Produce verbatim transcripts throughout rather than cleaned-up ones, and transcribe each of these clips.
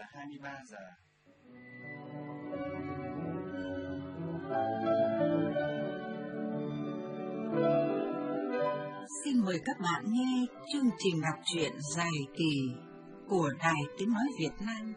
hai mươi ba giờ. Xin mời các bạn nghe chương trình đọc truyện dài kỳ của Đài Tiếng Nói Việt Nam.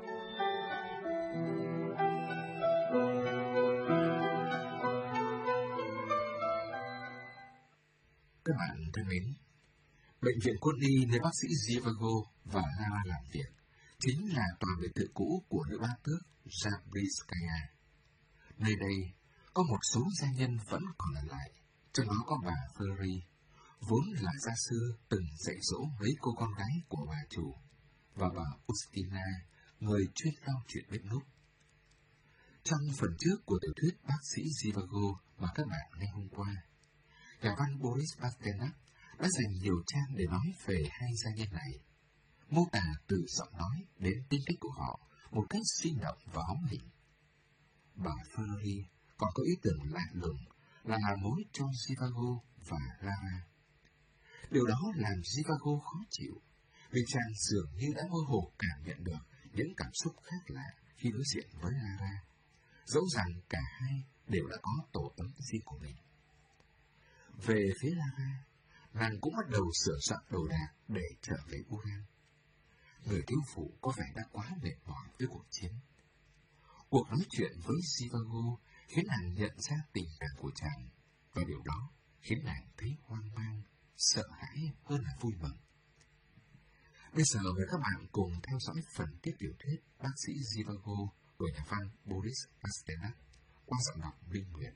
Các bạn thân mến, bệnh viện quân y nơi bác sĩ Zhivago và Lara làm việc chính là tòa biệt thự cũ của nữ bá tước Zabriskaya. Nơi đây có một số gia nhân vẫn còn ở lại, trong đó có bà Ferry, vốn là gia sư từng dạy dỗ mấy cô con gái của bà chủ, và bà Ustina, người chuyên lau chuyện bếp núc. Trong phần trước của tiểu thuyết bác sĩ Zhivago mà các bạn nghe hôm qua, nhà văn Boris Pasternak đã dành nhiều trang để nói về hai gia nhân này, mô tả từ giọng nói đến tính cách của họ một cách sinh động và hóm hình. Bà Ferry còn có ý tưởng lạ lùng là làm mối cho Zhivago và Lara. Điều đó làm Zhivago khó chịu, vì chàng dường như đã mơ hồ cảm nhận được những cảm xúc khác lạ khi đối diện với Lara, dẫu rằng cả hai đều đã có tổ ấm riêng của mình. Về phía Lara, nàng cũng bắt đầu sửa soạn đồ đạc để trở về Uran. Người thiếu phụ có vẻ đã quá mệt mỏi với cuộc chiến. Cuộc nói chuyện với Zhivago khiến nàng nhận ra tình cảm của chàng, và điều đó khiến nàng thấy hoang mang, sợ hãi hơn là vui mừng. Bây giờ mời các bạn cùng theo dõi phần tiếp tiểu thuyết bác sĩ Zhivago của nhà văn Boris Pasternak qua giọng đọc Minh Nguyệt.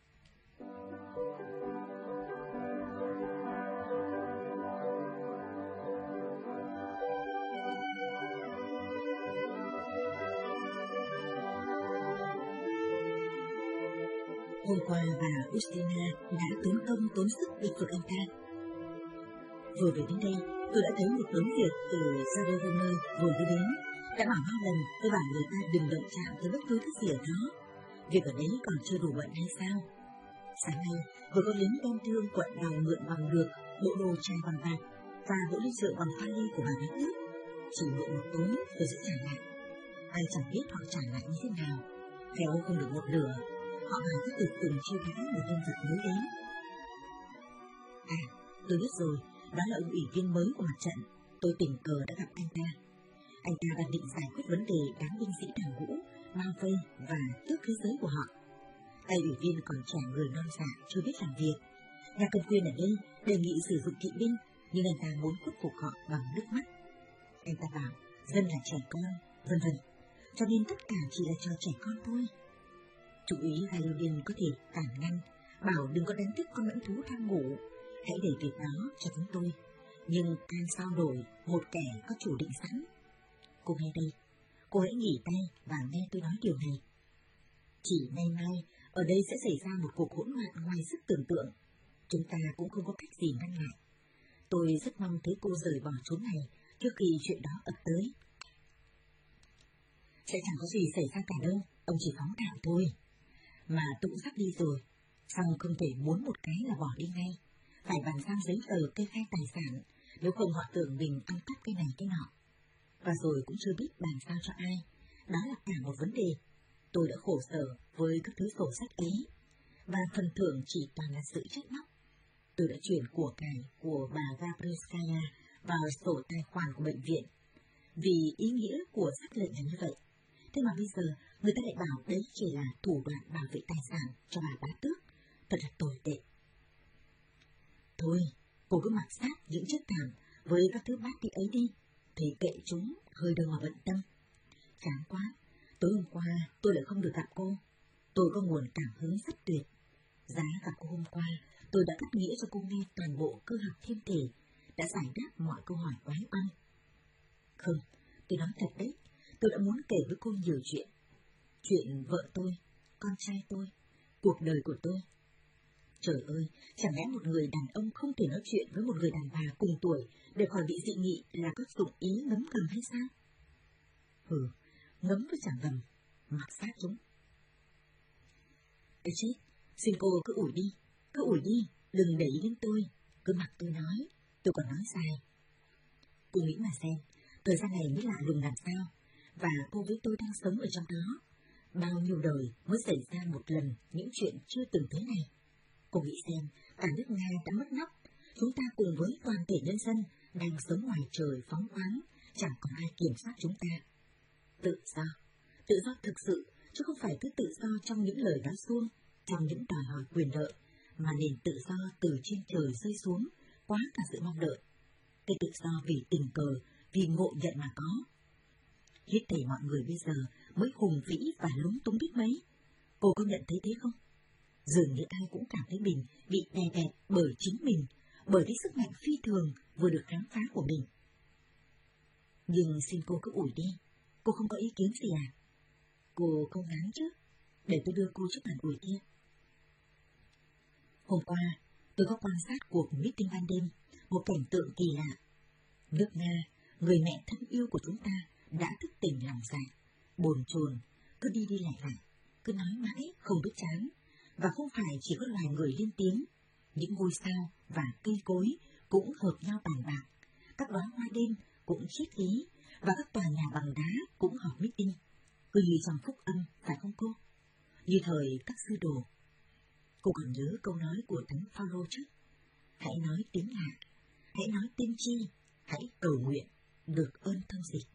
Hôm qua bà Ustina đã tốn công tốn sức đi vực anh ta. Vừa về đến đây, tôi đã thấy một đống việc từ Zadovoner vừa mới đến. Đã bảo bao lần tôi bảo người ta đừng động chạm tới bất cứ thứ gì ở đó. Việc ở đấy còn chưa đủ bận hay sao? Sáng nay, vừa có lính đem thương quận đòi mượn bằng được bộ đồ chai bằng bạc và bộ ly rượu bằng pha ly của bà bé nước. Chỉ mượn một tối rồi sẽ trả lại. Ai chẳng biết họ trả lại như thế nào. Khéo không được một lửa, họ hàng cứ từ từng chiêu đãi một nhân vật mới đến. À, tôi biết rồi, đó là ông ủy viên mới của mặt trận. Tôi tình cờ đã gặp anh ta. Anh ta đang định giải quyết vấn đề đám binh sĩ đào ngũ, bao vây và tước thế giới của họ. Tay ủy viên còn trẻ người non dạ chưa biết làm việc. Nhà cầm quyền ở đây đề nghị sử dụng kỵ binh, nhưng anh ta muốn khuất phục họ bằng nước mắt. Anh ta bảo dân là trẻ con, vân vân, cho nên tất cả chỉ là trò trẻ con thôi. Trung úy Galodin có thể cản ngăn, bảo đừng có đánh thức con mãnh thú đang ngủ, hãy để việc đó cho chúng tôi. Nhưng can sao đổi một kẻ có chủ định sẵn. Cô nghe đây, cô hãy nghỉ tay và nghe tôi nói điều này. Chỉ nay mai, ở đây sẽ xảy ra một cuộc hỗn loạn ngoài sức tưởng tượng. Chúng ta cũng không có cách gì ngăn lại. Tôi rất mong thấy cô rời bỏ chốn này trước khi chuyện đó ập tới. Sẽ chẳng có gì xảy ra cả đâu, ông chỉ phóng thạo thôi. Mà tôi cũng sắp đi rồi, xong không thể muốn một cái là bỏ đi ngay. Phải bàn giao giấy tờ kê khai tài sản, nếu không họ tưởng mình ăn cắp cái này cái nọ. Và rồi cũng chưa biết bàn giao cho ai, đó là cả một vấn đề. Tôi đã khổ sở với các thứ sổ sách ấy, và phần thưởng chỉ toàn là sự trách móc. Tôi đã chuyển của cải của bà Zabriskaya vào sổ tài khoản của bệnh viện, vì ý nghĩa của sắc lệnh là như vậy. Thế mà bây giờ người ta lại bảo đấy chỉ là thủ đoạn bảo vệ tài sản cho bà bá tước, thật là tồi tệ. Thôi, cô cứ mặc sát những chiếc thảm với các thứ bát đi ấy đi, thì kệ chúng, hơi đâu mà bận tâm. Chán quá, tối hôm qua tôi lại không được gặp cô. Tôi có nguồn cảm hứng rất tuyệt. Giá gặp cô hôm qua, tôi đã cắt nghĩa cho cô nghe toàn bộ cơ học thiên thể, đã giải đáp mọi câu hỏi oái oăm. Không, tôi nói thật đấy, tôi đã muốn kể với cô nhiều chuyện. Chuyện vợ tôi, con trai tôi, cuộc đời của tôi. Trời ơi, chẳng lẽ một người đàn ông không thể nói chuyện với một người đàn bà cùng tuổi để khỏi bị dị nghị là có dụng ý ngấm ngầm hay sao? Hừ, ngấm với chẳng ngầm, mặc sát chúng. Ê chết, xin cô cứ ủi đi, cứ ủi đi, đừng để ý đến tôi, cứ mặc tôi nói, tôi còn nói dài. Cô nghĩ mà xem, thời gian này mới lạ lùng làm sao, và cô với tôi đang sống ở trong đó. Bao nhiêu đời mới xảy ra một lần những chuyện chưa từng thế này. Cô nghĩ xem, cả nước Nga đã mất nóc, chúng ta cùng với toàn thể nhân dân đang sống ngoài trời phóng khoáng, chẳng có ai kiểm soát chúng ta. Tự do, tự do thực sự, chứ không phải cứ tự do trong những lời nói suông, trong những đòi hỏi quyền lợi, mà nền tự do từ trên trời rơi xuống, quá cả sự mong đợi. Cái tự do vì tình cờ, vì ngộ nhận mà có. Hết thảy mọi người bây giờ mới hùng vĩ và lúng túng biết mấy. Cô có nhận thấy thế không? Dường như ai cũng cảm thấy mình bị đè bẹp bởi chính mình, bởi cái sức mạnh phi thường vừa được khám phá của mình. Nhưng xin cô cứ ủi đi, cô không có ý kiến gì à? Cô không ngán chứ, để tôi đưa cô chiếc bàn ủi kia. Hôm qua, tôi có quan sát cuộc meeting ban đêm, một cảnh tượng kỳ lạ. Nước Nga, người mẹ thân yêu của chúng ta, đã thức tỉnh lòng dạ, bồn chồn, cứ đi đi lại lại, cứ nói mãi không biết chán. Và không phải chỉ có loài người lên tiếng, những ngôi sao và cây cối cũng hợp nhau bàn bạc, các đóa hoa đêm cũng triết lý, và các tòa nhà bằng đá cũng họp meeting, cứ như trong phúc âm, phải không cô? Như thời các sư đồ. Cô còn nhớ câu nói của Thánh Phaolô chứ? Hãy nói tiếng lạ, hãy nói tiên tri, hãy cầu nguyện, được ơn thông dịch.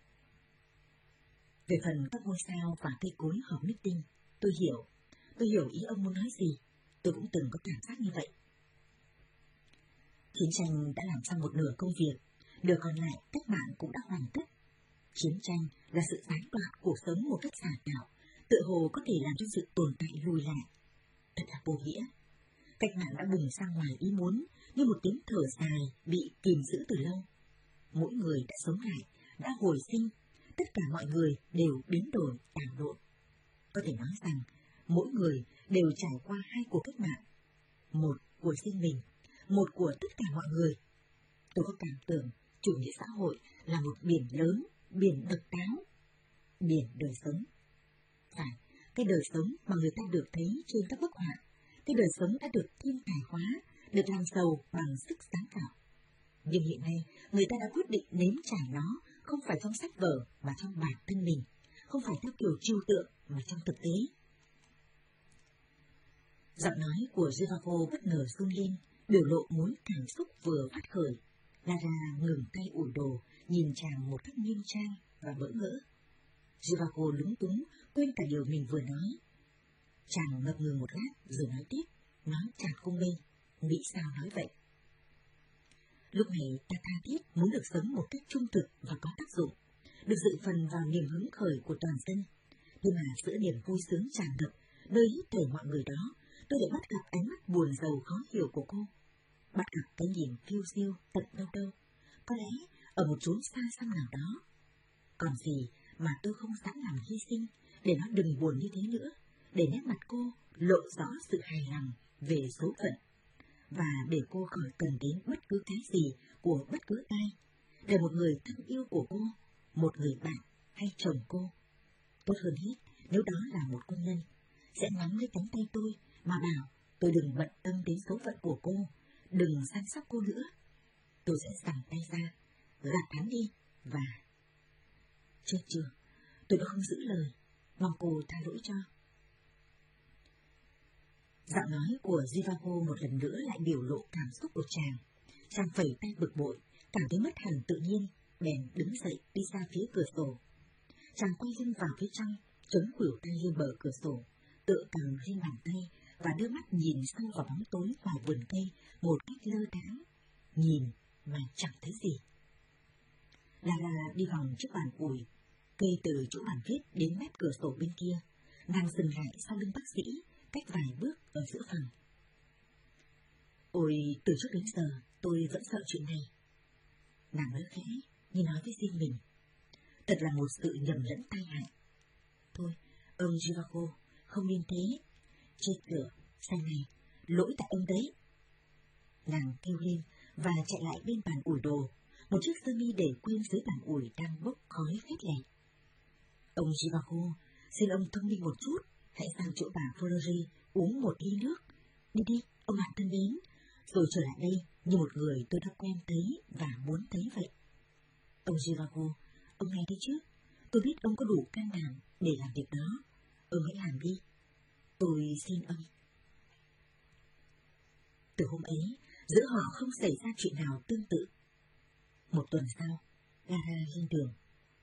Về phần các ngôi sao và cây cối họp meeting, tôi hiểu, tôi hiểu ý ông muốn nói gì, tôi cũng từng có cảm giác như vậy. Chiến tranh đã làm xong một nửa công việc, nửa còn lại cách mạng cũng đã hoàn tất. Chiến tranh là sự gián đoạn cuộc sống một cách giả tạo, tựa hồ có thể làm cho sự tồn tại lùi lại. Thật là vô nghĩa. Cách mạng đã bùng ra ngoài ý muốn, như một tiếng thở dài bị kìm giữ từ lâu. Mỗi người đã sống lại, đã hồi sinh, tất cả mọi người đều biến đổi, đảo lộn. Có thể nói rằng, mỗi người đều trải qua hai cuộc cách mạng. Một của riêng mình, một của tất cả mọi người. Tôi có cảm tưởng chủ nghĩa xã hội là một biển lớn, biển độc đáo, biển đời sống. Phải, cái đời sống mà người ta được thấy trên các bức họa, cái đời sống đã được thiên tài hóa, được làm giàu bằng sức sáng tạo. Nhưng hiện nay, người ta đã quyết định nếm trải nó, không phải trong sách vở mà trong bản thân mình, không phải theo kiểu trừu tượng mà trong thực tế. Giọng nói của Zhivago bất ngờ run lên, biểu lộ mối cảm xúc vừa phát khởi. Lara ngừng tay ủi đồ, nhìn chàng một cách nghiêm trang và bỡ ngỡ. Zhivago lúng túng, quên cả điều mình vừa nói. Chàng ngập ngừng một lát rồi nói tiếp, nói chàng không mê, nghĩ sao nói vậy. Lúc này ta tha thiết muốn được sống một cách trung thực và có tác dụng, được dự phần vào niềm hứng khởi của toàn dân. Nhưng mà giữa niềm vui sướng tràn ngập, nơi hít thở mọi người đó, tôi lại bắt gặp ánh mắt buồn rầu khó hiểu của cô. Bắt gặp cái nhìn phiêu diêu tận đâu đâu, có lẽ ở một chốn xa xăm nào đó. Còn gì mà tôi không sẵn lòng hy sinh để nó đừng buồn như thế nữa, để nét mặt cô lộ rõ sự hài lòng về số phận, và để cô khỏi cần đến bất cứ cái gì của bất cứ ai, để một người thân yêu của cô, một người bạn hay chồng cô. Tốt hơn hết nếu đó là một quân nhân, sẽ nắm lấy cánh tay tôi mà bảo tôi đừng bận tâm đến số phận của cô, đừng săn sóc cô nữa. Tôi sẽ giằng tay ra, gạt hắn đi và... Chết chưa, tôi đã không giữ lời, mong cô tha lỗi cho. Giọng nói của Zhivago một lần nữa lại biểu lộ cảm xúc của chàng. Chàng phẩy tay bực bội, cảm thấy mất hẳn tự nhiên, bèn đứng dậy đi ra phía cửa sổ. Chàng quay lưng vào phía trong, chống khuỷu tay lên bờ cửa sổ, tựa cầm lên bàn tay và đưa mắt nhìn sâu vào bóng tối ngoài vườn cây một cách lơ đãng, nhìn mà chẳng thấy gì. Lara đi vòng chiếc bàn ủi, kê từ chỗ bàn viết đến mép cửa sổ bên kia, nàng dừng lại sau lưng bác sĩ, cách vài bước ở giữa phòng. Ôi, từ trước đến giờ tôi vẫn sợ chuyện này. Nàng nói khẽ, như nói với riêng mình. Thật là một sự nhầm lẫn tai hại. Thôi, ông Zhivago, không nên thế. Chết cửa, sai này, lỗi tại ông đấy. Nàng kêu lên và chạy lại bên bàn ủi đồ. Một chiếc sơ mi để quên dưới bàn ủi đang bốc khói khét lẹt. Ông Zhivago, xin ông thông minh một chút, hãy sang chỗ bà Valery uống một ly nước. Đi đi, ông bạn thân mến, rồi trở lại đây như một người tôi đã quen thấy và muốn thấy vậy. Ông Zhivago, ông nghe thấy chứ? Tôi biết ông có đủ can đảm để làm việc đó. Ông hãy làm đi. Tôi xin ông. Từ hôm ấy, giữa họ không xảy ra chuyện nào tương tự. Một tuần sau, Gara lên đường.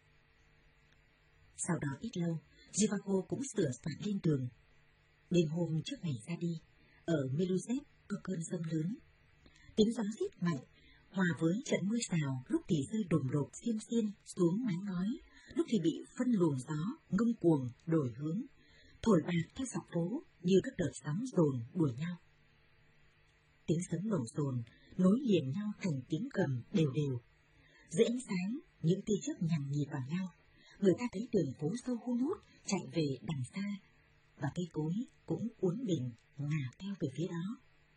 Sau đó ít lâu, Zhivago cũng sửa soạn lên đường. Đêm hôm trước ngày ra đi, ở Meluset có cơn giông lớn. Tiếng gió rít mạnh, hòa với trận mưa rào, lúc thì rơi đùng đột xiên xiên xuống mái ngói, lúc thì bị phân luồng gió ngông cuồng đổi hướng, thổi bạt theo dọc phố như các đợt sóng dồn đuổi nhau. Tiếng sấm nổ dồn nối liền nhau thành tiếng gầm đều đều. Dưới ánh sáng, những tia chớp nhằng nhịp vào nhau, người ta thấy đường phố sâu hun hút chạy về đằng xa, và cây cối cũng uốn mình ngả theo về phía đó.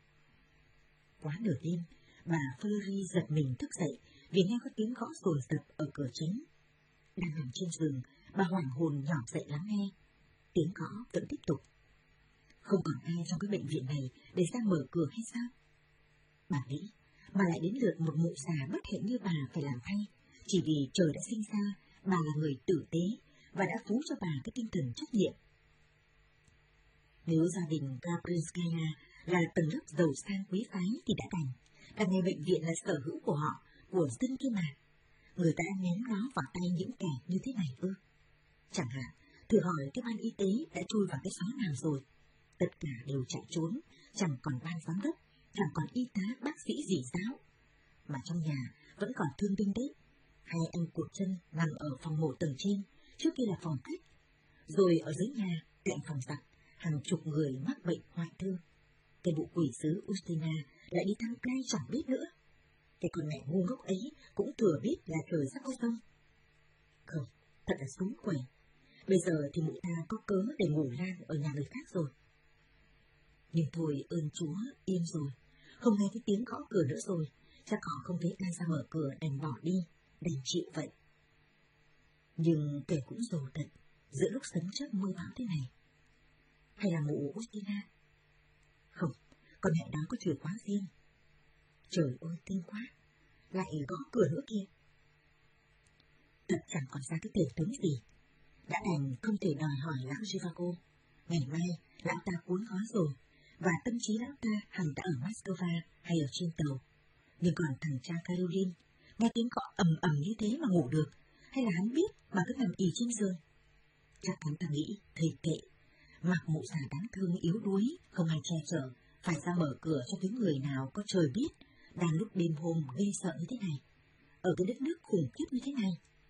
Quá nửa đêm, bà Fleury giật mình thức dậy vì nghe có tiếng gõ dồn dập ở cửa chính. Đang nằm trên giường, bà hoảng hồn nhỏ dậy lắng nghe. Tiếng gõ vẫn tiếp tục. Không còn ai trong cái bệnh viện này để ra mở cửa hay sao? Bà nghĩ, mà lại đến lượt một mụ già bất hạnh như bà phải làm thay, chỉ vì trời đã sinh ra, bà là người tử tế và đã phú cho bà cái tinh thần trách nhiệm. Nếu gia đình Gabrinskaya là tầng lớp giàu sang quý phái thì đã đành, đằng này bệnh viện là sở hữu của họ, của dân kia mà. Người ta ném nó vào tay những kẻ như thế này ư? Chẳng hạn, thử hỏi cái ban y tế đã chui vào cái xó nào rồi. Tất cả đều chạy trốn, chẳng còn ban giám đốc, chẳng còn y tá, bác sĩ gì giáo. Mà trong nhà vẫn còn thương binh đấy. Hai anh cụt chân nằm ở phòng mổ tầng trên, trước kia là phòng khách. Rồi ở dưới nhà, cạnh phòng giặt, hàng chục người mắc bệnh hoại thương. Cái vụ quỷ sứ Ustina lại đi thăm cai chẳng biết nữa. Cái con mẹ ngu ngốc ấy cũng thừa biết là trời sắp có sông. Không, thật là xúm quẩy. Bây giờ thì mụ ta có cớ để ngủ lang ở nhà người khác rồi. Nhưng thôi ơn Chúa, yên rồi. Không nghe thấy tiếng gõ cửa nữa rồi. Chắc họ không thấy ai ra mở cửa đành bỏ đi, đành chịu vậy. Nhưng kể cũng rồ thật, giữa lúc sấm chớp mưa bão thế này. Hay là mụ Ustina? Không, con mẹ đó có chìa khóa riêng. Trời ơi, tinh quá, lại gõ cửa nữa kia. Thật chẳng còn ra cái thể tướng gì. Đã đành không thể đòi hỏi lão Zhivago. Ngày mai, lão ta cuốn gói rồi, và tâm trí lão ta hẳn đã ở Moscow hay ở trên tàu. Nhưng còn thằng cha Caroline, nghe tiếng gõ ầm ầm như thế mà ngủ được, hay là hắn biết mà cứ nằm ì trên giường? Chắc hắn ta nghĩ, thầy kệ, mặc mụ già đáng thương yếu đuối, không ai che chở, phải ra mở cửa cho cái người nào có trời biết, đang lúc đêm hôm ghê sợ như thế này, ở cái đất nước khủng khiếp như thế này.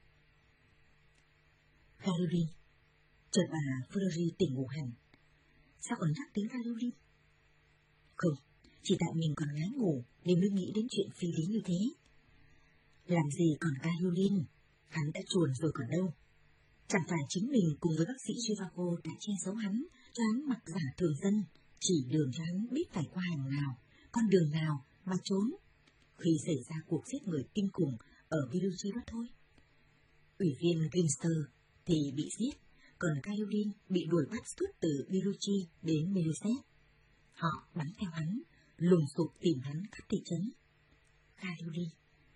Caroline, chợt bà Fleury tỉnh ngủ hẳn. Sao còn nhắc đến Caroline? Không, chỉ tại mình còn ngái ngủ nên mới nghĩ đến chuyện phi lý như thế. Làm gì còn Caroline, hắn đã chuồn rồi còn đâu. Chẳng phải chính mình cùng với bác sĩ Zhivago đã che giấu hắn, cho hắn mặc giả thường dân, chỉ đường cho hắn biết phải qua hàng nào, con đường nào mà trốn, khi xảy ra cuộc giết người kinh khủng ở Viluchi đó thôi. Ủy viên Grimster thì bị giết, còn Caroline bị đuổi bắt suốt từ Viluchi đến Meluset. Họ bắn theo hắn, lùng sục tìm hắn khắp thị trấn. Caroline.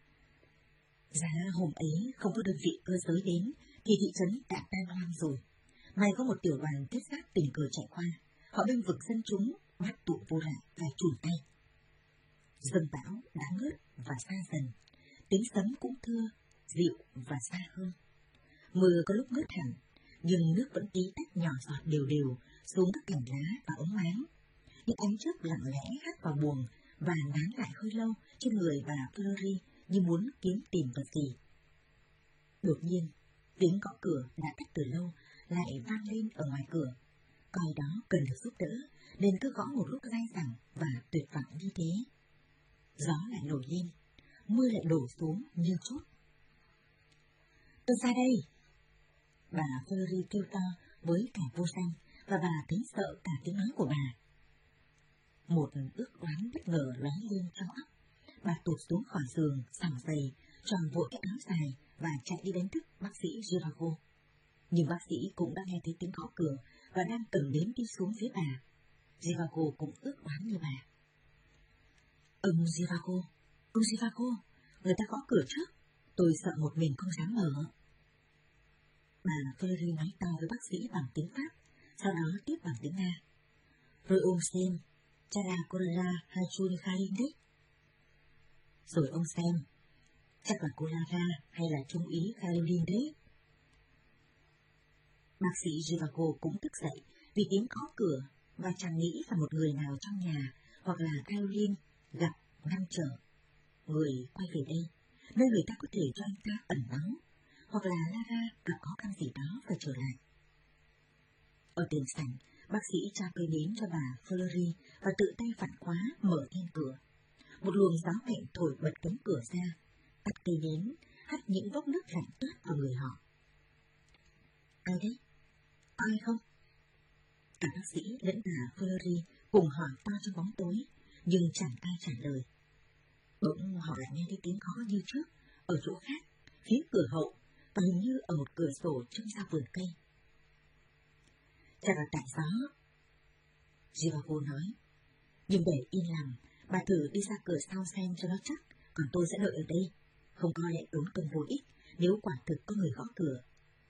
Giá hôm ấy không có đơn vị cơ giới đến, thì thị trấn đã tan hoang rồi. May có một tiểu đoàn thiết giáp tình cờ chạy qua, họ bênh vực dân chúng, bắt tụ vô lại phải chùn tay. Dâng bão đã ngớt và xa dần, tiếng sấm cũng thưa, dịu và xa hơn. Mưa có lúc ngớt hẳn, nhưng nước vẫn tí tách nhỏ giọt đều đều xuống các cành lá và ống máng. Những ánh chớp lặng lẽ hắt vào buồng và nán lại hơi lâu trên người bà Fleury như muốn kiếm tìm vật gì. Đột nhiên, tiếng gõ cửa đã tắt từ lâu lại vang lên ở ngoài cửa. Coi đó cần được giúp đỡ nên cứ gõ một lúc dai dẳng và tuyệt vọng như thế. Gió lại nổi lên, mưa lại đổ xuống như chút. Tôi ra đây! Bà Fleury kêu to với cả vô danh, và bà thấy sợ cả tiếng nói của bà. Một ước đoán bất ngờ lóe lên trong óc. Bà tụt xuống khỏi giường, xỏ giày, tròn vội cái áo dài và chạy đi đánh thức bác sĩ Zhivago. Nhưng bác sĩ cũng đã nghe thấy tiếng gõ cửa và đang cầm đến đi xuống phía bà. Zhivago cũng ước đoán như bà. Ông Zhivago, ông Zhivago, người ta gõ cửa trước. Tôi sợ một mình không dám mở. Bà Valerie nói to với bác sĩ bằng tiếng Pháp, sau đó tiếp bằng tiếng Nga. Rồi ông xem, cha là Clara Hachun Khalin đấy. Rồi ông xem, chắc là Clara hay là trung úy Khalin đấy. Bác sĩ Zhivago cũng thức dậy vì tiếng gõ cửa và chẳng nghĩ là một người nào trong nhà hoặc là Khalin gặp ngăn trở. Người quay về đây, nơi người ta có thể cho anh ta ẩn náu, hoặc là Lara gặp khó khăn gì đó và trở lại. Ở tiền sảnh, bác sĩ tra cây nến cho bà Valerie và tự tay vặn khóa mở then cửa. Một luồng gió lạnh thổi bật cánh cửa ra, tắt cây nến, hắt những vốc nước lạnh toát vào người họ. Ai đấy? Có ai không? Cả bác sĩ lẫn bà Valerie cùng hỏi to trong bóng tối, nhưng chẳng ai trả lời. Bỗng họ lại nghe thấy tiếng gõ như trước, ở chỗ khác, phía cửa hậu, và hình như ở một cửa sổ trông ra vườn cây. Chắc là tại gió, Zhivago nói. Nhưng để yên lòng, bà thử đi ra cửa sau xem cho nó chắc, còn tôi sẽ đợi ở đây, không coi lại tốn công vô ích nếu quả thực có người gõ cửa.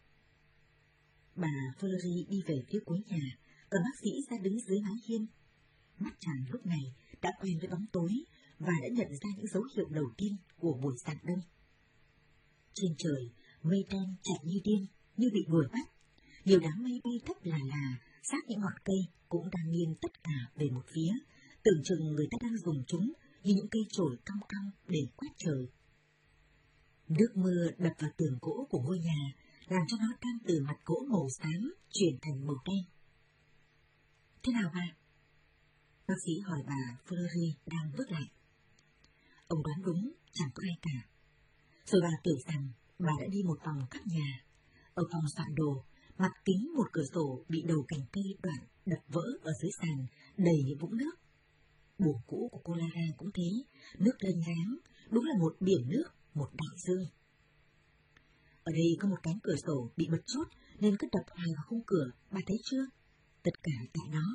Bà Valerie đi về phía cuối nhà, còn bác sĩ ra đứng dưới mái hiên. Mắt chàng lúc này đã quen với bóng tối và đã nhận ra những dấu hiệu đầu tiên của buổi sáng đông. Trên trời, mây đen chạy như điên, như bị đuổi bắt. Nhiều đám mây bay thấp là là, sát những ngọn cây cũng đang nghiêng tất cả về một phía, tưởng chừng người ta đang dùng chúng như những cây chổi cong cong để quét trời. Nước mưa đập vào tường gỗ của ngôi nhà, làm cho nó tan từ mặt gỗ màu xám chuyển thành màu đen. Thế nào bà? Bác sĩ hỏi bà Valerie đang bước lại. Ông đoán đúng, chẳng có ai cả. Rồi bà tưởng rằng bà đã đi một vòng khắp nhà. Ở phòng soạn đồ, mặt kính một cửa sổ bị đầu cành cây đoạn đập vỡ ở dưới sàn, đầy những vũng nước. Buồng cũ của cô Lara cũng thế, nước lênh láng, đúng là một biển nước, một đại dương. Ở đây có một cánh cửa sổ bị bật chốt nên cứ đập hoài vào khung cửa, bà thấy chưa? Tất cả tại nó.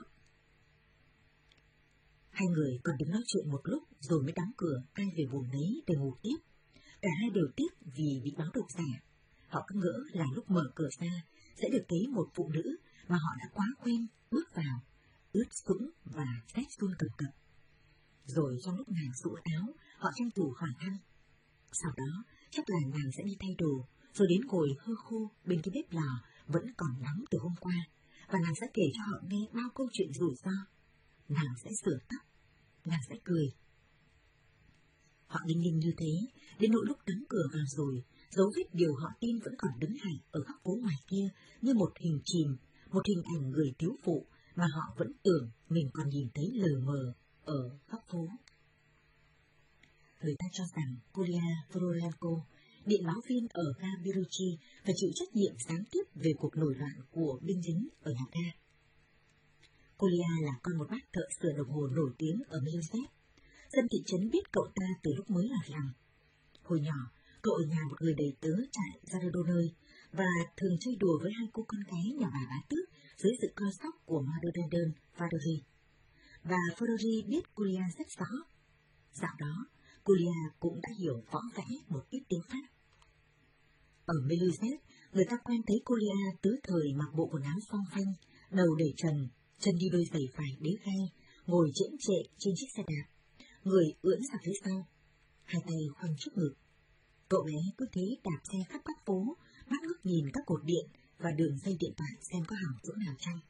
Hai người còn đứng nói chuyện một lúc rồi mới đóng cửa, ai về buồng nấy để ngủ tiếp. Cả hai đều tiếc vì bị báo độc giả. Họ cứ ngỡ là lúc mở cửa ra sẽ được thấy một phụ nữ mà họ đã quá quen bước vào, ướt sũng và rét run cầm cập. Rồi trong lúc nàng rũ áo, họ tranh thủ hỏi han. Sau đó chắc là nàng sẽ đi thay đồ, rồi đến ngồi hơ khô bên cái bếp lò vẫn còn nóng từ hôm qua, và nàng sẽ kể cho họ nghe bao câu chuyện rủi ro. Nàng sẽ sửa tóc, nàng sẽ cười. Họ ninh ninh như thế, đến nỗi lúc đóng cửa vào rồi, dấu vết điều họ tin vẫn còn đứng hẳn ở góc phố ngoài kia như một hình chìm, một hình ảnh người thiếu phụ mà họ vẫn tưởng mình còn nhìn thấy lờ mờ ở góc phố. Người ta cho rằng Kolia Vorolenko, điện báo viên ở ga Biruchi, phải chịu trách nhiệm gián tiếp về cuộc nổi loạn của binh lính ở nhà ga. Kolia là con một bác thợ sửa đồng hồ nổi tiếng ở Miluset. Dân thị trấn biết cậu ta từ lúc mới là làng. Hồi nhỏ, cậu ở nhà một người đầy tớ trại Zaradonơi và thường chơi đùa với hai cô con gái nhà bà bá tước dưới sự coi sóc của Madodendon Fadori. Và Fadori biết Kolia rất rõ. Dạo đó, Kolia cũng đã hiểu võ vẽ một ít tiếng Pháp. Ở Miluset, người ta quen thấy Kolia tứ thời mặc bộ quần áo phong phanh, đầu để trần, chân đi đôi giày vải đế gai, ngồi chễm chệ trên chiếc xe đạp, người ưỡn ra phía sau, hai tay khoanh trước ngực. Cậu bé cứ thế đạp xe khắp các phố, mắt ngước nhìn các cột điện và đường dây điện thoại xem có hỏng chỗ nào chăng.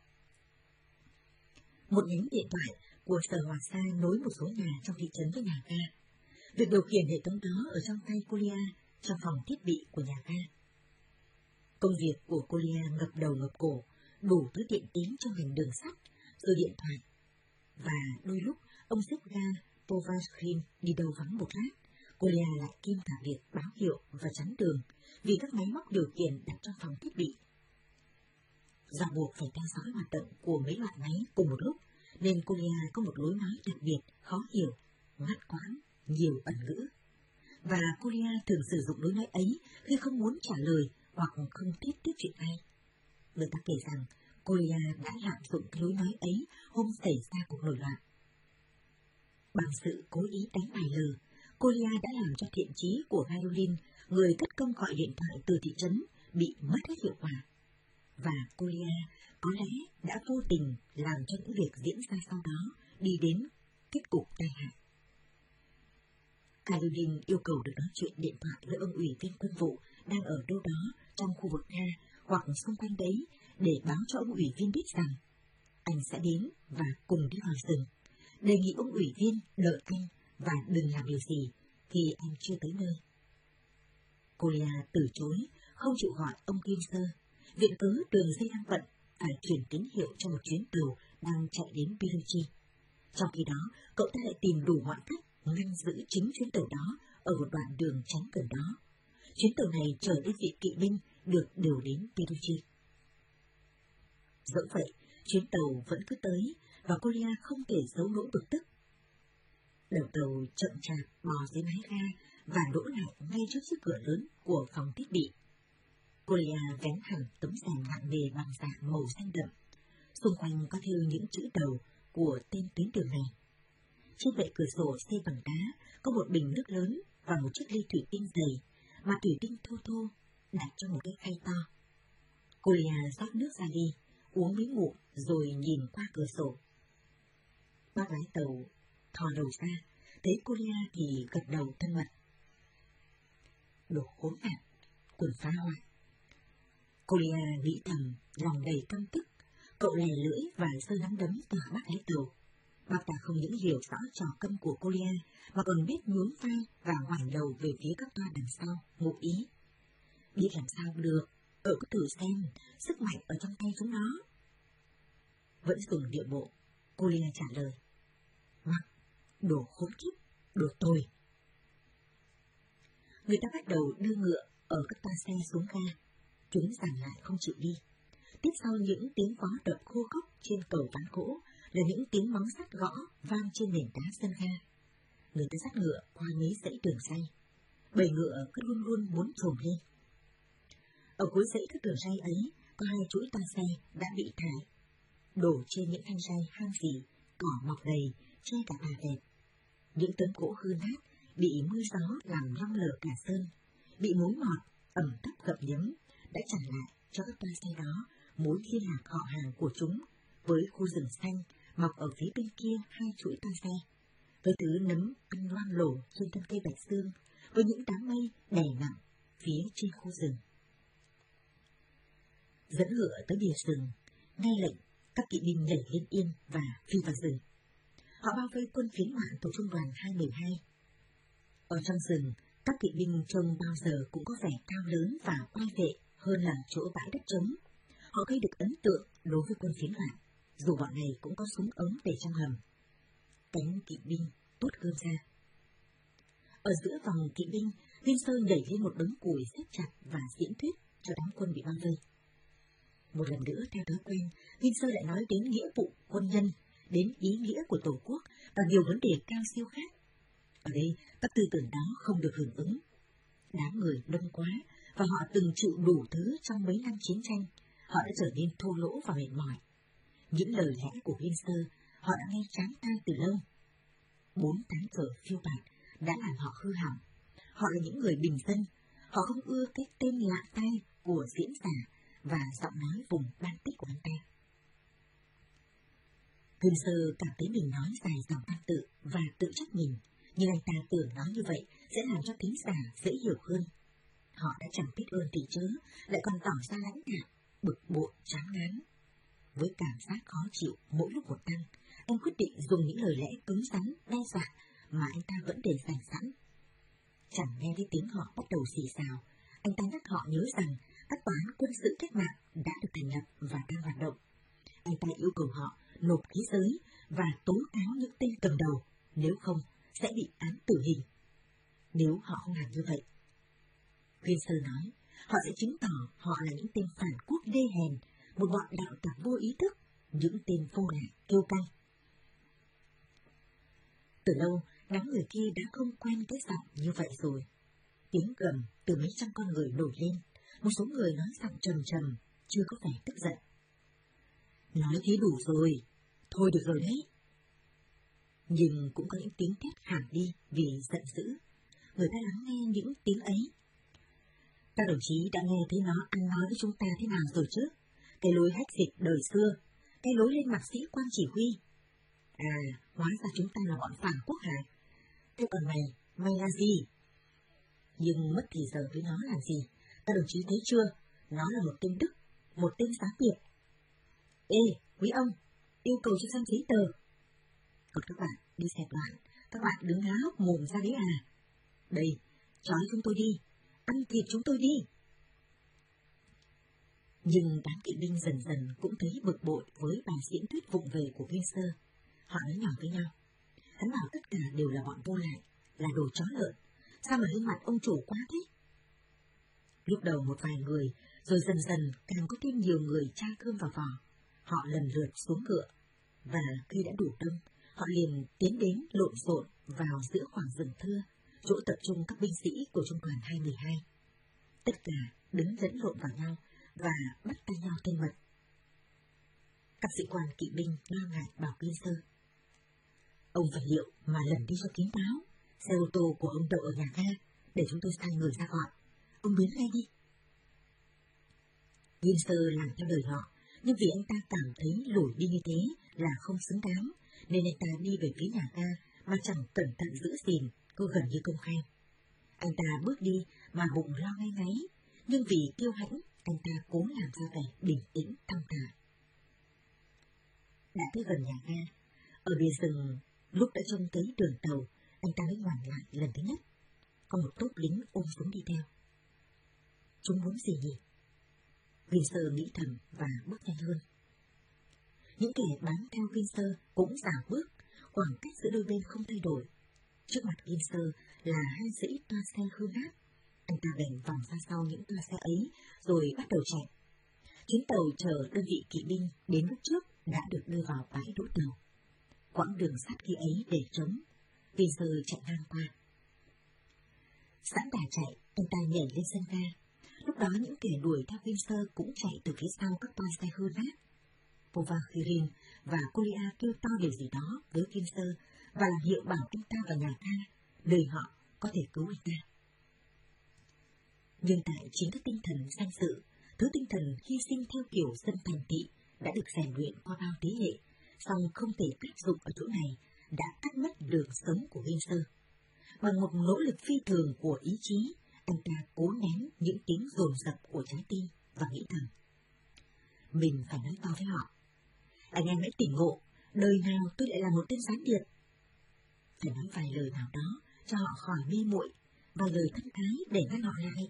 Một nhánh điện thoại của Sở Hòa Sa nối một số nhà trong thị trấn với nhà ga. Việc điều khiển hệ thống đó ở trong tay Kolia trong phòng thiết bị của nhà ga. Công việc của Kolia ngập đầu ngập cổ, đủ thứ điện tín trong ngành đường sắt, rồi điện thoại. Và đôi lúc ông xếp ga Povashkin đi đâu vắng một lát, Kolia lại kiêm cả việc báo hiệu và chắn đường vì các máy móc điều khiển đặt trong phòng thiết bị. Do buộc phải theo dõi hoạt động của mấy loại máy cùng một lúc, nên Kolia có một lối nói đặc biệt, khó hiểu, ngắt quãng, nhiều ẩn ngữ. Và Kolia thường sử dụng lối nói ấy khi không muốn trả lời hoặc không tiếp tiếp chuyện ai. Người ta kể rằng Kolia đã lạm dụng cái lối nói ấy hôm xảy ra cuộc nổi loạn. Bằng sự cố ý đánh bài lờ, Kolia đã làm cho thiện chí của Caroline, người cất công gọi điện thoại từ thị trấn, bị mất hết hiệu quả. Và Kolia có lẽ đã vô tình làm cho những việc diễn ra sau đó đi đến kết cục tai hại. Kaledin yêu cầu được nói chuyện điện thoại với ông ủy viên quân vụ đang ở đâu đó trong khu vực Nga hoặc xung quanh đấy để báo cho ông ủy viên biết rằng anh sẽ đến và cùng đi vào rừng, đề nghị ông ủy viên đợi anh và đừng làm điều gì khi anh chưa tới nơi. Kolia từ chối, không chịu gọi ông Ginser, viện cớ đường dây đang bận phải chuyển tín hiệu cho một chuyến tàu đang chạy đến Piruchi. Trong khi đó, cậu ta lại tìm đủ mọi cách ngăn giữ chính chuyến tàu đó ở một đoạn đường tránh gần đó. Chuyến tàu này chở đến viện kỵ binh được điều đến Piruchi. Dẫu vậy, chuyến tàu vẫn cứ tới và Kolia không thể giấu nỗi bực tức. Đầu tàu chậm chạp bò dưới mái ga và đỗ lại ngay trước chiếc cửa lớn của phòng thiết bị. Kolia vén hẳn tấm rèm nặng nề bằng da màu xanh đậm. Xung quanh có thêu những chữ đầu của tên tuyến đường này. Trên bệ cửa sổ xây bằng đá có một bình nước lớn và một chiếc ly thủy tinh dày mà thủy tinh thô thô đặt trong một cái khay to. Kolia rót nước ra ly, uống mấy ngụm rồi nhìn qua cửa sổ. Bác lái tàu thò đầu ra, thấy Kolia thì gật đầu thân mật. Đồ khốn nạn, quần phá hoại. Kolia nghĩ thầm, lòng đầy căm tức. Cậu lè lưỡi và giơ nắm đấm tỏa bác lái tàu. Bác ta không những hiểu rõ trò câm của Kolia mà còn biết nhún vai và ngoảnh đầu về phía các toa đằng sau, ngụ ý. Biết làm sao được, cậu cứ thử xem, sức mạnh ở trong tay chúng nó. Vẫn dùng điệu bộ, Kolia trả lời. Hoặc, đồ khốn kiếp, đồ tồi. Người ta bắt đầu đưa ngựa ở các toa xe xuống ga. Chúng dàn lại không chịu đi. Tiếp sau những tiếng vó đập khô khốc trên cầu ván gỗ là những tiếng móng sắt gõ vang trên nền đá sân ga. Người ta dắt ngựa qua mấy dãy đường ray. Bầy ngựa cứ luôn luôn muốn trồm lên. Ở cuối dãy các đường ray ấy có hai chuỗi toa xe đã bị thải. Đổ trên những thanh ray hang gì, cỏ mọc đầy, che cả bà đẹp. Những tấm gỗ hư nát bị mưa gió làm long lở cả sơn, bị mối mọt, ẩm thấp gậm nhấm đã chặn lại cho các toa xe đó mối liên lạc họ hàng của chúng với khu rừng xanh mọc ở phía bên kia hai chuỗi toa xe, với thứ nấm ăn loang lổ trên thân cây bạch xương, với những đám mây đè nặng phía trên khu rừng. Dẫn ngựa tới bìa rừng, nghe lệnh các kỵ binh nhảy lên yên và phi vào rừng. Họ bao vây quân phiến ngoại thuộc trung đoàn hai một hai. Ở trong rừng, các kỵ binh trông bao giờ cũng có vẻ cao lớn và oai vệ hơn là chỗ bãi đất trống. Họ gây được ấn tượng đối với quân phiến ngoại, dù bọn này cũng có súng ống để trong hầm. Cánh kỵ binh tuốt gươm ra. Ở giữa vòng kỵ binh, Ginser nhảy lên một đống củi xếp chặt và diễn thuyết cho đám quân bị bao vây. Một lần nữa theo thói quen, Ginser lại nói đến nghĩa vụ quân nhân, đến ý nghĩa của Tổ quốc và nhiều vấn đề cao siêu khác. Ở đây, các tư tưởng đó không được hưởng ứng. Đám người đông quá, và họ từng chịu đủ thứ trong mấy năm chiến tranh. Họ đã trở nên thô lỗ và mệt mỏi. Những lời lẽ của Ginser, họ đã nghe chán tai từ lâu. Bốn cánh cờ phiêu bạt đã làm họ hư hỏng. Họ là những người bình dân. Họ không ưa cái tên lạ tai của diễn giả và giọng nói vùng Baltic của anh ta. Ginser cảm thấy mình nói dài dòng văn tự và tự trách mình, nhưng anh ta tưởng nói như vậy sẽ làm cho thính giả dễ hiểu hơn. Họ đã chẳng biết ơn thì chớ, lại còn tỏ ra lãnh đạm, bực bội, chán ngán. Với cảm giác khó chịu mỗi lúc một tăng, anh quyết định dùng những lời lẽ cứng rắn, đe dọa mà anh ta vẫn để dành sẵn. Chẳng nghe thấy tiếng họ bắt đầu xì xào, anh ta nhắc họ nhớ rằng các tòa án quân sự cách mạng đã được thành lập và đang hoạt động. Anh ta yêu cầu họ nộp khí giới và tố cáo những tên cầm đầu, nếu không sẽ bị án tử hình. Nếu họ không làm như vậy, Ginser nói, họ sẽ chứng tỏ họ là những tên phản quốc đê hèn, một bọn đạo tặc vô ý thức, những tên vô lại kêu căng. Từ lâu, đám người kia đã không quen cái giọng như vậy rồi. Tiếng gầm từ mấy trăm con người nổi lên, một số người nói giọng trầm trầm, chưa có vẻ tức giận. Nói thế đủ rồi, thôi được rồi đấy. Nhưng cũng có những tiếng thét hẳn đi vì giận dữ. Người ta lắng nghe những tiếng ấy. Các đồng chí đã nghe thấy nó ăn nói với chúng ta thế nào rồi chứ? Cái lối hách dịch đời xưa, cái lối lên mặt sĩ quan chỉ huy. À, hóa ra chúng ta là bọn phản quốc hả? Thế còn mày, mày là gì? Nhưng mất thì giờ với nó làm gì? Các đồng chí thấy chưa? Nó là một tên Đức, một tên Xá Tiệp. Ê, quý ông, yêu cầu cho xem giấy tờ. Còn các bạn đi xẹp loạn, các bạn đứng há hốc mồm ra đấy à? Đây, trói chúng tôi đi, ăn thịt chúng tôi đi. Nhưng đám kỵ binh dần dần cũng thấy bực bội với bài diễn thuyết vụng về của Winsor. Họ nói nhỏ với nhau. Hắn bảo tất cả đều là bọn vô lại, là đồ chó lợn. Sao mà lên mặt ông chủ quá thế? Lúc đầu một vài người, rồi dần dần càng có thêm nhiều người tra cơm vào vò. Họ lần lượt xuống ngựa, và khi đã đủ đông, họ liền tiến đến lộn xộn vào giữa khoảng rừng thưa, chỗ tập trung các binh sĩ của trung đoàn hai một hai. Tất cả đứng lẫn lộn vào nhau và bắt tay nhau thân mật. Các sĩ quan kỵ binh lo ngại bảo Winsor: ông phải liệu mà lần đi cho kín đáo, xe ô tô của ông đậu ở nhà ga, để chúng tôi sai người ra gọi. Ông biến ngay đi. Winsor làm theo lời họ, nhưng vì anh ta cảm thấy lủi đi như thế là không xứng đáng, nên anh ta đi về phía nhà ga mà chẳng cẩn thận giữ gìn, cứ gần như công khai. Anh ta bước đi mà bụng lo ngay ngáy, nhưng vì kiêu hãnh, anh ta cố làm ra vẻ bình tĩnh thong thả. Đã tới gần nhà ga, ở bìa rừng, lúc đã trông thấy đường tàu, anh ta mới ngoảnh lại lần thứ nhất. Có một tốp lính ôm súng đi theo. Chúng muốn gì nhỉ? Winsor nghĩ thầm và bước nhanh hơn. Những kẻ bám theo Winsor cũng dào bước, khoảng cách giữa đôi bên không thay đổi. Trước mặt Winsor là hai dãy toa xe hư nát. Anh ta bèn vòng ra sau những toa xe ấy, rồi bắt đầu chạy. Chuyến tàu chở đơn vị kỵ binh đến lúc trước đã được đưa vào bãi đỗ tàu. Quãng đường sắt khi ấy để trống, Winsor chạy ngang qua. Sẵn đà chạy, anh ta nhảy lên sân ga. Lúc đó những kẻ đuổi theo Winsor cũng chạy từ phía sau các toa xe hư nát. Povakhirin và Kolia kêu to điều gì đó với Winsor và làm hiệu bảo anh ta vào nhà ga, nơi họ có thể cứu anh ta. Nhưng tại chính các tinh thần danh dự, thứ tinh thần hy sinh theo kiểu dân thành thị đã được rèn luyện qua bao thế hệ, song không thể áp dụng ở chỗ này, đã cắt mất đường sống của Winsor. Bằng một nỗ lực phi thường của ý chí, anh ta cố nén những tiếng dồn dập của trái tim và nghĩ thầm: mình phải nói to với họ. Anh em hãy tỉnh ngộ, đời nào tôi lại là một tên gián điệp. Phải nói vài lời nào đó cho họ khỏi mê muội, vài lời thân ái để ngăn họ lại.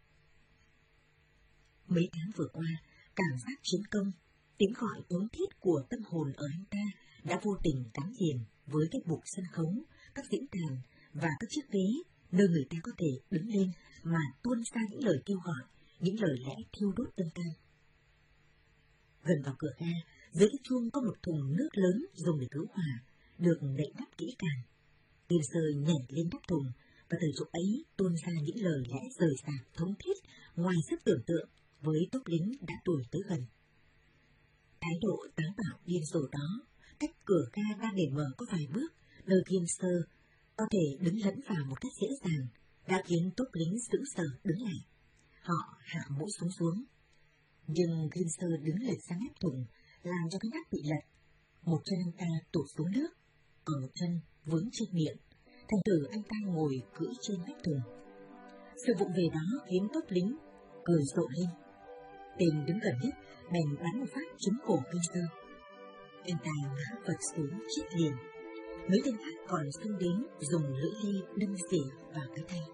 Mấy tháng vừa qua, cảm giác chiến công, tiếng gọi tốn thiết của tâm hồn ở anh ta đã vô tình gắn liền với các bục sân khấu, các diễn đàn và các chiếc ghế, nơi người ta có thể đứng lên mà tuôn ra những lời kêu gọi, những lời lẽ thiêu đốt tâm can. Gần vào cửa ga, dưới cái chuông có một thùng nước lớn dùng để cứu hỏa, được đậy nắp kỹ càng. Winsor nhảy lên nắp thùng, và từ chỗ ấy tuôn ra những lời lẽ rời rạc thống thiết ngoài sức tưởng tượng với tốp lính đã đuổi tới gần. Thái độ táo bạo điên rồ đó, cách cửa ga đang để mở có vài bước, nơi Winsor có thể đứng lẫn vào một cách dễ dàng, đã khiến tốp lính sững sờ đứng lại. Họ hạ mũi súng xuống. Nhưng Winsor đứng lệch sang mép thùng, làm cho cái nắp bị lật. Một chân anh ta tụt xuống nước, còn một chân vướng trên miệng. Thành thử anh ta ngồi cưỡi trên mép thùng. Sự vụng về đó khiến tốp lính cười rộ lên. Tên đứng gần nhất bèn bắn một phát trúng cổ Winsor. Anh ta ngã vật xuống chết liền. Mấy tên khác còn xông đến dùng lưỡi lê đâm xỉa vào cái tay.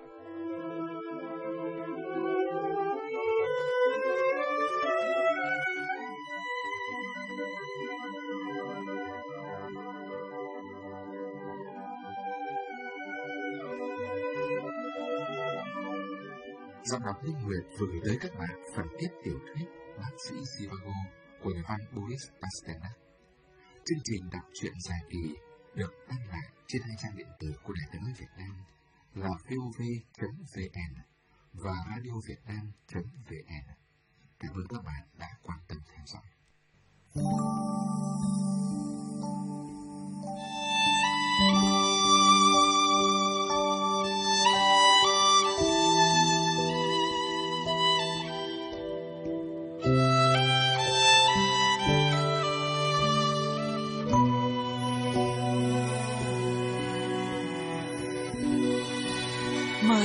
Giọng đọc Linh Nguyệt vừa gửi tới các bạn phần tiếp tiểu thuyết Bác sĩ Zhivago của nhà văn Boris Pasternak. Chương trình đọc truyện dài kỳ được đăng lại trên hai trang điện tử của Đài Tiếng nói Việt Nam là vov chấm vn và radiovietnam chấm vn. Cảm ơn các bạn đã quan tâm theo dõi.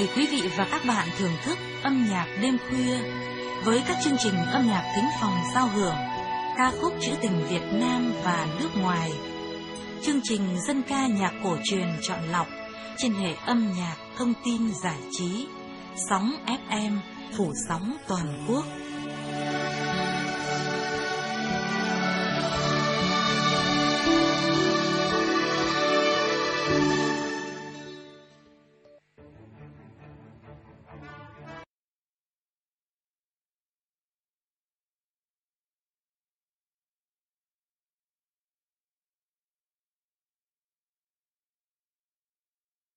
Mời quý vị và các bạn thưởng thức âm nhạc đêm khuya với các chương trình âm nhạc thính phòng giao hưởng, ca khúc trữ tình Việt Nam và nước ngoài, chương trình dân ca nhạc cổ truyền chọn lọc trên hệ âm nhạc thông tin giải trí, sóng ép em phủ sóng toàn quốc.